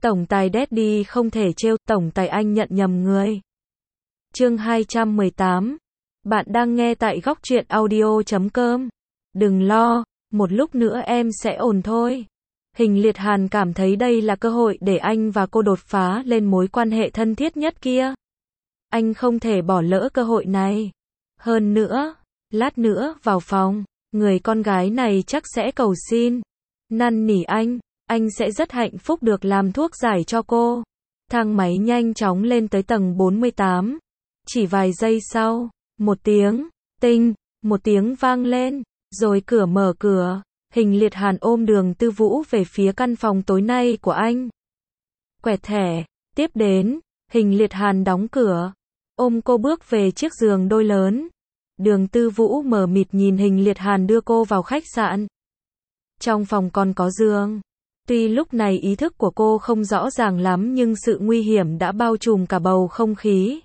Tổng tài Daddy không thể trêu, tổng tài anh nhận nhầm người. Chương 218. Bạn đang nghe tại góc truyện audio.com. Đừng lo, một lúc nữa em sẽ ổn thôi. Hình Liệt Hàn cảm thấy đây là cơ hội để anh và cô đột phá lên mối quan hệ thân thiết nhất kia. Anh không thể bỏ lỡ cơ hội này. Hơn nữa, lát nữa vào phòng, người con gái này chắc sẽ cầu xin, năn nỉ anh sẽ rất hạnh phúc được làm thuốc giải cho cô. Thang máy nhanh chóng lên tới tầng 48. Chỉ vài giây sau, một tiếng, tinh, một tiếng vang lên, rồi cửa mở cửa. Hình Liệt Hàn ôm Đường Tư Vũ về phía căn phòng tối nay của anh. Quẹt thẻ, tiếp đến, Hình Liệt Hàn đóng cửa, ôm cô bước về chiếc giường đôi lớn. Đường Tư Vũ mờ mịt nhìn Hình Liệt Hàn đưa cô vào khách sạn. Trong phòng còn có giường. Tuy lúc này ý thức của cô không rõ ràng lắm nhưng sự nguy hiểm đã bao trùm cả bầu không khí.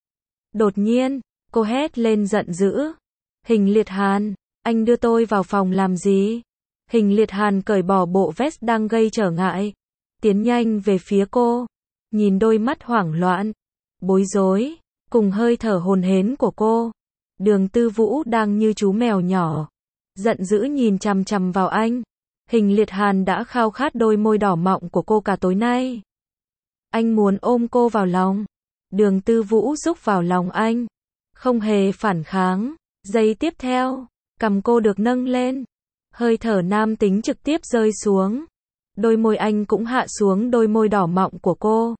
Đột nhiên, cô hét lên giận dữ. Hình Liệt Hàn, anh đưa tôi vào phòng làm gì? Hình Liệt Hàn cởi bỏ bộ vest đang gây trở ngại, tiến nhanh về phía cô, nhìn đôi mắt hoảng loạn, bối rối, cùng hơi thở hồn hển của cô. Đường Tư Vũ đang như chú mèo nhỏ, giận dữ nhìn chằm chằm vào anh. Hình Liệt Hàn đã khao khát đôi môi đỏ mọng của cô cả tối nay. Anh muốn ôm cô vào lòng. Đường Tư Vũ rúc vào lòng anh, không hề phản kháng. Giây tiếp theo, cằm cô được nâng lên, hơi thở nam tính trực tiếp rơi xuống. Đôi môi anh cũng hạ xuống đôi môi đỏ mọng của cô.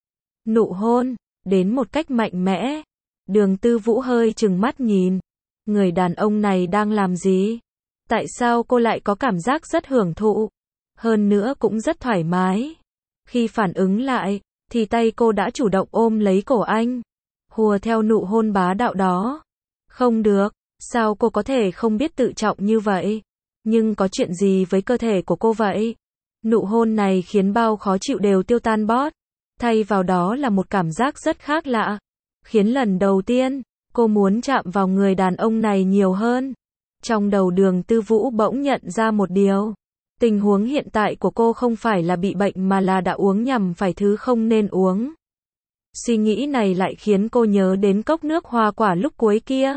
Nụ hôn, đến một cách mạnh mẽ. Đường Tư Vũ hơi trừng mắt nhìn. Người đàn ông này đang làm gì? Tại sao cô lại có cảm giác rất hưởng thụ? Hơn nữa cũng rất thoải mái. Khi phản ứng lại, thì tay cô đã chủ động ôm lấy cổ anh, hùa theo nụ hôn bá đạo đó. Không được, sao cô có thể không biết tự trọng như vậy? Nhưng có chuyện gì với cơ thể của cô vậy? Nụ hôn này khiến bao khó chịu đều tiêu tan bớt. Thay vào đó là một cảm giác rất khác lạ. Khiến lần đầu tiên, cô muốn chạm vào người đàn ông này nhiều hơn. Trong đầu Đường Tư Vũ bỗng nhận ra một điều. Tình huống hiện tại của cô không phải là bị bệnh mà là đã uống nhầm phải thứ không nên uống. Suy nghĩ này lại khiến cô nhớ đến cốc nước hoa quả lúc cuối kia.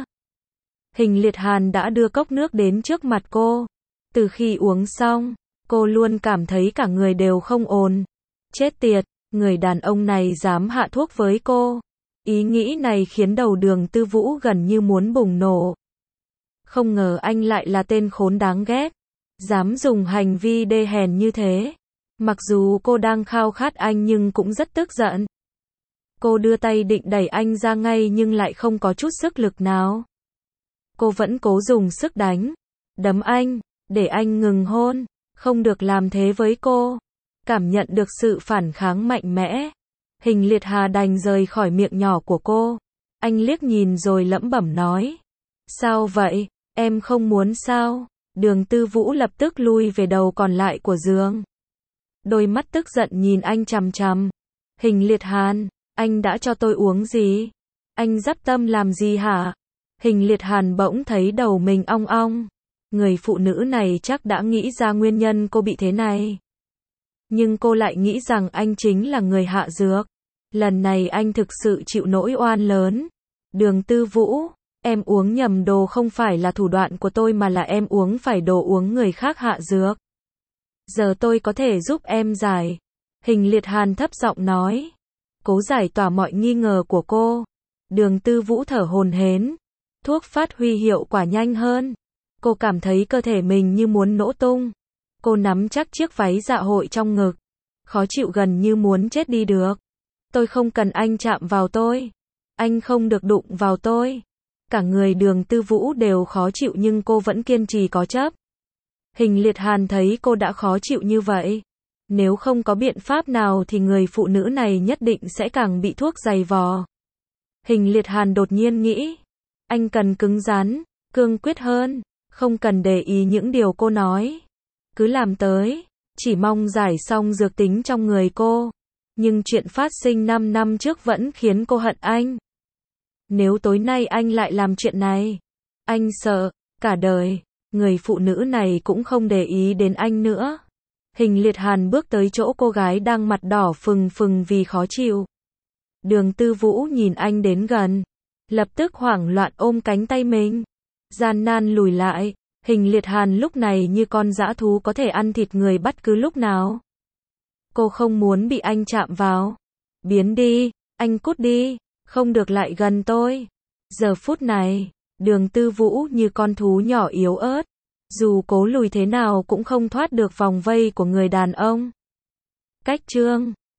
Hình Liệt Hàn đã đưa cốc nước đến trước mặt cô. Từ khi uống xong, cô luôn cảm thấy cả người đều không ổn. Chết tiệt, người đàn ông này dám hạ thuốc với cô. Ý nghĩ này khiến đầu Đường Tư Vũ gần như muốn bùng nổ. Không ngờ anh lại là tên khốn đáng ghét, dám dùng hành vi đê hèn như thế. Mặc dù cô đang khao khát anh nhưng cũng rất tức giận. Cô đưa tay định đẩy anh ra ngay nhưng lại không có chút sức lực nào. Cô vẫn cố dùng sức đánh, đấm anh, để anh ngừng hôn, không được làm thế với cô. Cảm nhận được sự phản kháng mạnh mẽ, Hình Liệt Hà đành rời khỏi miệng nhỏ của cô. Anh liếc nhìn rồi lẩm bẩm nói. Sao vậy, em không muốn sao? Đường Tư Vũ lập tức lui về đầu còn lại của giường. Đôi mắt tức giận nhìn anh chằm chằm. Hình Liệt Hàn, anh đã cho tôi uống gì? Anh dắp tâm làm gì hả? Hình Liệt Hàn bỗng thấy đầu mình ong ong. Người phụ nữ này chắc đã nghĩ ra nguyên nhân cô bị thế này. Nhưng cô lại nghĩ rằng anh chính là người hạ dược. Lần này anh thực sự chịu nỗi oan lớn. Đường Tư Vũ, em uống nhầm đồ không phải là thủ đoạn của tôi mà là em uống phải đồ uống người khác hạ dược. Giờ tôi có thể giúp em giải. Hình Liệt Hàn thấp giọng nói. Cố giải tỏa mọi nghi ngờ của cô. Đường Tư Vũ thở hổn hển. Thuốc phát huy hiệu quả nhanh hơn. Cô cảm thấy cơ thể mình như muốn nổ tung. Cô nắm chắc chiếc váy dạ hội trong ngực. Khó chịu gần như muốn chết đi được. Tôi không cần anh chạm vào tôi. Anh không được đụng vào tôi. Cả người Đường Tư Vũ đều khó chịu nhưng cô vẫn kiên trì cố chấp. Hình Liệt Hàn thấy cô đã khó chịu như vậy. Nếu không có biện pháp nào thì người phụ nữ này nhất định sẽ càng bị thuốc dày vò. Hình Liệt Hàn đột nhiên nghĩ. Anh cần cứng rắn, cương quyết hơn. Không cần để ý những điều cô nói. Cứ làm tới. Chỉ mong giải xong dược tính trong người cô. Nhưng chuyện phát sinh 5 năm trước vẫn khiến cô hận anh. Nếu tối nay anh lại làm chuyện này, anh sợ, cả đời, người phụ nữ này cũng không để ý đến anh nữa. Hình Liệt Hàn bước tới chỗ cô gái đang mặt đỏ phừng phừng vì khó chịu. Đường Tư Vũ nhìn anh đến gần, lập tức hoảng loạn ôm cánh tay mình, gian nan lùi lại. Hình Liệt Hàn lúc này như con dã thú có thể ăn thịt người bất cứ lúc nào. Cô không muốn bị anh chạm vào. Biến đi, anh cút đi, không được lại gần tôi. Giờ phút này, Đường Tư Vũ như con thú nhỏ yếu ớt, dù cố lùi thế nào cũng không thoát được vòng vây của người đàn ông. Cách chương